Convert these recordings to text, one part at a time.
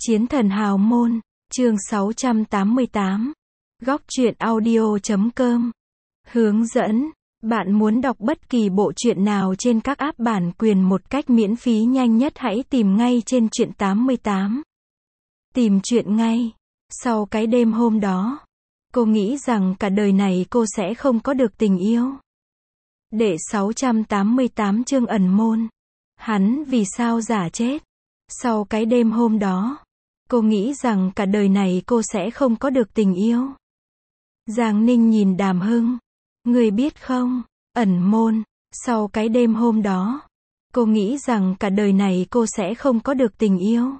Chiến thần hào môn, chương 688. Góc truyện audio.com. Hướng dẫn. Bạn muốn đọc bất kỳ bộ truyện nào trên các app bản quyền một cách miễn phí nhanh nhất, hãy tìm ngay trên truyện 88. Tìm truyện ngay. Sau cái đêm hôm đó, cô nghĩ rằng cả đời này cô sẽ không có được tình yêu. Đệ 688 chương ẩn môn. Hắn vì sao giả chết? Sau cái đêm hôm đó, cô nghĩ rằng cả đời này cô sẽ không có được tình yêu. Giang Ninh nhìn Đàm Hưng. Người biết không, ẩn môn. Sau cái đêm hôm đó, cô nghĩ rằng cả đời này cô sẽ không có được tình yêu.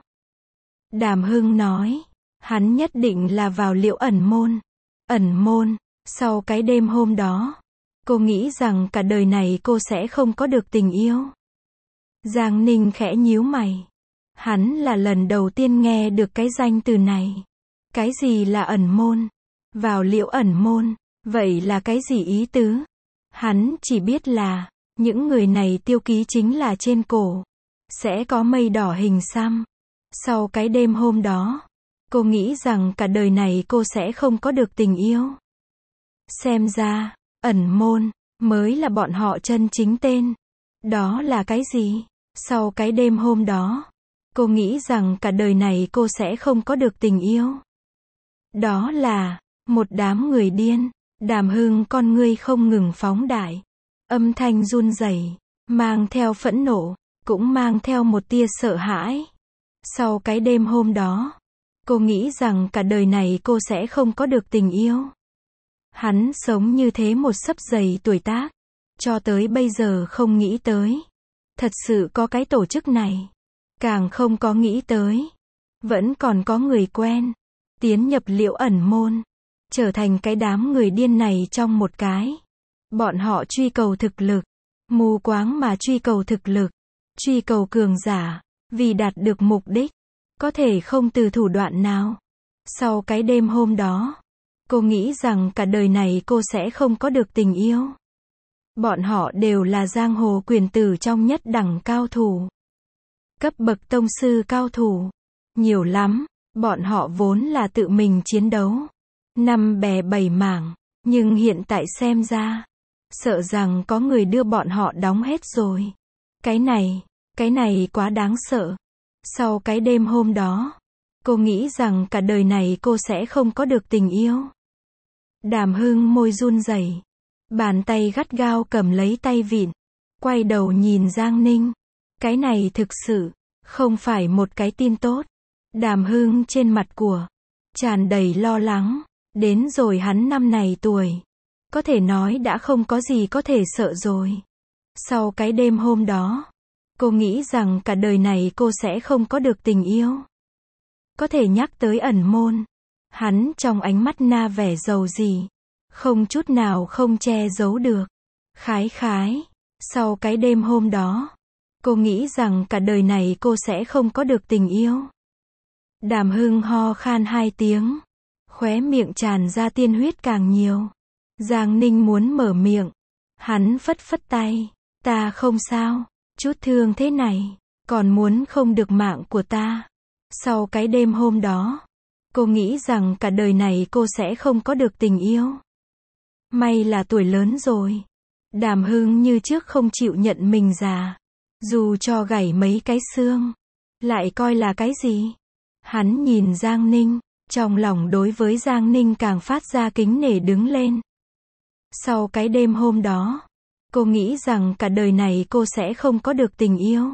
Đàm Hưng nói, hắn nhất định là vào liễu ẩn môn. Ẩn môn. Sau cái đêm hôm đó, cô nghĩ rằng cả đời này cô sẽ không có được tình yêu. Giang Ninh khẽ nhíu mày. Hắn là lần đầu tiên nghe được cái danh từ này. Cái gì là ẩn môn? Vào liễu ẩn môn, vậy là cái gì ý tứ? Hắn chỉ biết là, những người này tiêu ký chính là trên cổ sẽ có mây đỏ hình xăm. Sau cái đêm hôm đó, cô nghĩ rằng cả đời này cô sẽ không có được tình yêu. Xem ra, ẩn môn mới là bọn họ chân chính tên. Đó là cái gì? Sau cái đêm hôm đó, cô nghĩ rằng cả đời này cô sẽ không có được tình yêu. Đó là một đám người điên. Đàm Hưng con ngươi không ngừng phóng đại. Âm thanh run rẩy, mang theo phẫn nộ, cũng mang theo một tia sợ hãi. Sau cái đêm hôm đó, cô nghĩ rằng cả đời này cô sẽ không có được tình yêu. Hắn sống như thế một xấp dày tuổi tác, cho tới bây giờ không nghĩ tới. Thật sự có cái tổ chức này. Càng không có nghĩ tới. Vẫn còn có người quen. Tiến nhập liễu ẩn môn. Trở thành cái đám người điên này trong một cái. Bọn họ truy cầu thực lực. Mù quáng mà truy cầu thực lực. Truy cầu cường giả. Vì đạt được mục đích. Có thể không từ thủ đoạn nào. Sau cái đêm hôm đó, cô nghĩ rằng cả đời này cô sẽ không có được tình yêu. Bọn họ đều là giang hồ quyền tử trong nhất đẳng cao thủ. Cấp bậc tông sư cao thủ. Nhiều lắm. Bọn họ vốn là tự mình chiến đấu. Năm bè bảy mảng. Nhưng hiện tại xem ra, sợ rằng có người đưa bọn họ đóng hết rồi. Cái này quá đáng sợ. Sau cái đêm hôm đó, cô nghĩ rằng cả đời này cô sẽ không có được tình yêu. Đàm Hưng môi run rẩy, bàn tay gắt gao cầm lấy tay vịn, quay đầu nhìn Giang Ninh. Cái này thực sự không phải một cái tin tốt. Đàm Hưng trên mặt của tràn đầy lo lắng. Đến rồi hắn năm này tuổi, có thể nói đã không có gì có thể sợ rồi. Sau cái đêm hôm đó, cô nghĩ rằng cả đời này cô sẽ không có được tình yêu. Có thể nhắc tới ẩn môn, hắn trong ánh mắt na vẻ dầu dĩ, không chút nào không che giấu được. Khái. Sau cái đêm hôm đó, cô nghĩ rằng cả đời này cô sẽ không có được tình yêu. Đàm Hưng ho khan 2 tiếng. Khóe miệng tràn ra tiên huyết càng nhiều. Giang Ninh muốn mở miệng. Hắn phất phất tay. Ta không sao. Chút thương thế này. Còn muốn không được mạng của ta. Sau cái đêm hôm đó, cô nghĩ rằng cả đời này cô sẽ không có được tình yêu. May là tuổi lớn rồi. Đàm Hưng như trước không chịu nhận mình già. Dù cho gãy mấy cái xương, lại coi là cái gì. Hắn nhìn Giang Ninh. Trong lòng đối với Giang Ninh càng phát ra kính nể đứng lên. Sau cái đêm hôm đó, cô nghĩ rằng cả đời này cô sẽ không có được tình yêu.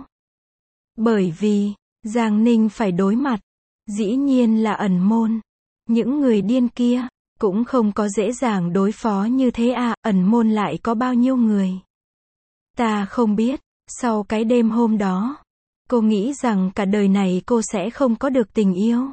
Bởi vì, Giang Ninh phải đối mặt, dĩ nhiên là ẩn môn. Những người điên kia, cũng không có dễ dàng đối phó như thế à, ẩn môn lại có bao nhiêu người? Ta không biết. Sau cái đêm hôm đó, cô nghĩ rằng cả đời này cô sẽ không có được tình yêu.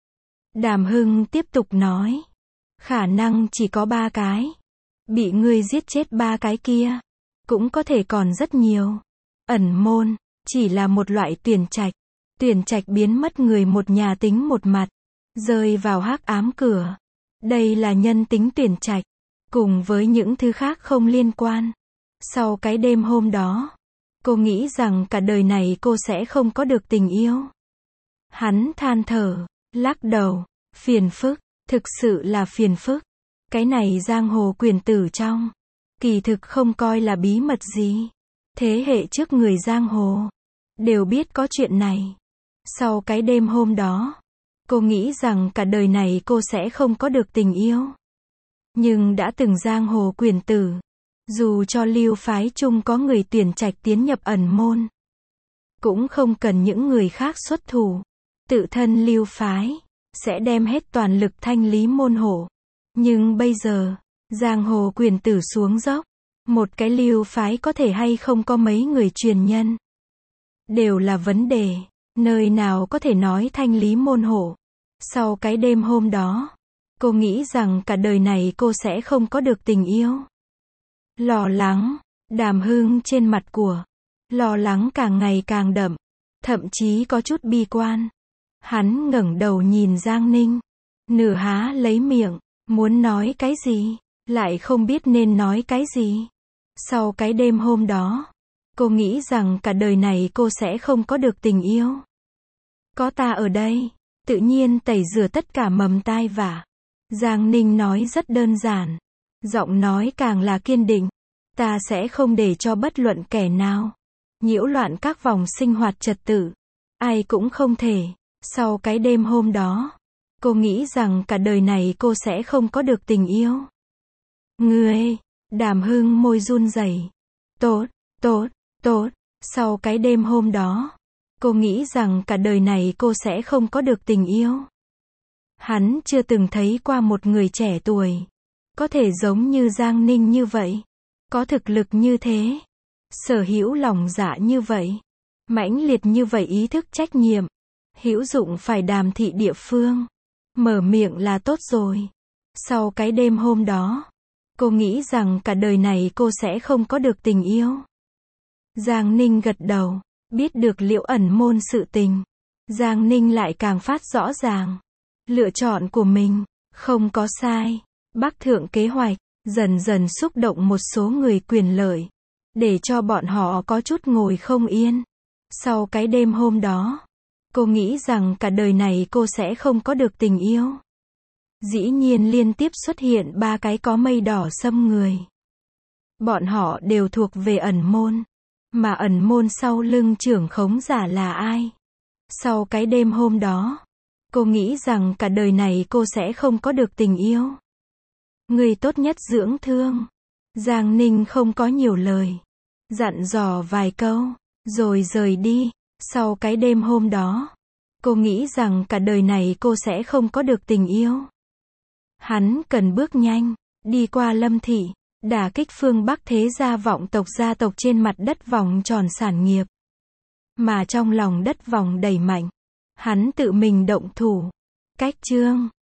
Đàm Hưng tiếp tục nói. Khả năng chỉ có 3 cái. Bị ngươi giết chết 3 cái kia. Cũng có thể còn rất nhiều. Ẩn môn, chỉ là một loại tuyển trạch. Tuyển trạch biến mất người một nhà tính một mặt. Rơi vào hắc ám cửa. Đây là nhân tính tuyển trạch. Cùng với những thứ khác không liên quan. Sau cái đêm hôm đó, cô nghĩ rằng cả đời này cô sẽ không có được tình yêu. Hắn than thở, lắc đầu, phiền phức, thực sự là phiền phức. Cái này giang hồ quyền tử trong, kỳ thực không coi là bí mật gì. Thế hệ trước người giang hồ, đều biết có chuyện này. Sau cái đêm hôm đó, cô nghĩ rằng cả đời này cô sẽ không có được tình yêu. Nhưng đã từng giang hồ quyền tử, dù cho Lưu phái chung có người tuyển trạch tiến nhập ẩn môn, cũng không cần những người khác xuất thủ. Tự thân Lưu phái sẽ đem hết toàn lực thanh lý môn hộ. Nhưng bây giờ, giang hồ quyền tử xuống dốc, một cái Lưu phái có thể hay không có mấy người truyền nhân, đều là vấn đề. Nơi nào có thể nói thanh lý môn hộ. Sau cái đêm hôm đó, cô nghĩ rằng cả đời này cô sẽ không có được tình yêu. Lo lắng, Đàm Hưng trên mặt của lo lắng càng ngày càng đậm, thậm chí có chút bi quan. Hắn ngẩng đầu nhìn Giang Ninh, nửa há lấy miệng, muốn nói cái gì, lại không biết nên nói cái gì. Sau cái đêm hôm đó, cô nghĩ rằng cả đời này cô sẽ không có được tình yêu. Có ta ở đây, tự nhiên tẩy rửa tất cả mầm tai vạ. Giang Ninh nói rất đơn giản, giọng nói càng là kiên định. Ta sẽ không để cho bất luận kẻ nào nhiễu loạn các vòng sinh hoạt trật tự. Ai cũng không thể. Sau cái đêm hôm đó, cô nghĩ rằng cả đời này cô sẽ không có được tình yêu. Ngươi, Đàm Hưng môi run rẩy. Tốt, tốt, tốt. Sau cái đêm hôm đó, cô nghĩ rằng cả đời này cô sẽ không có được tình yêu. Hắn chưa từng thấy qua một người trẻ tuổi có thể giống như Giang Ninh như vậy, có thực lực như thế, sở hữu lòng dạ như vậy, mãnh liệt như vậy ý thức trách nhiệm, hữu dụng phải đàm thị địa phương, mở miệng là tốt rồi. Sau cái đêm hôm đó, cô nghĩ rằng cả đời này cô sẽ không có được tình yêu. Giang Ninh gật đầu, biết được Liễu ẩn môn sự tình. Giang Ninh lại càng phát rõ ràng, lựa chọn của mình không có sai. Bắc thượng kế hoạch dần dần xúc động một số người quyền lợi, để cho bọn họ có chút ngồi không yên. Sau cái đêm hôm đó, cô nghĩ rằng cả đời này cô sẽ không có được tình yêu. Dĩ nhiên liên tiếp xuất hiện 3 cái có mây đỏ xâm người. Bọn họ đều thuộc về ẩn môn. Mà ẩn môn sau lưng trưởng khống giả là ai? Sau cái đêm hôm đó, cô nghĩ rằng cả đời này cô sẽ không có được tình yêu. Người tốt nhất dưỡng thương. Giang Ninh không có nhiều lời, dặn dò vài câu, rồi rời đi. Sau cái đêm hôm đó, cô nghĩ rằng cả đời này cô sẽ không có được tình yêu. Hắn cần bước nhanh, đi qua Lâm Thị, đả kích phương Bắc thế gia vọng tộc gia tộc trên mặt đất vòng tròn sản nghiệp. Mà trong lòng đất vòng đầy mạnh, hắn tự mình động thủ. Cách chương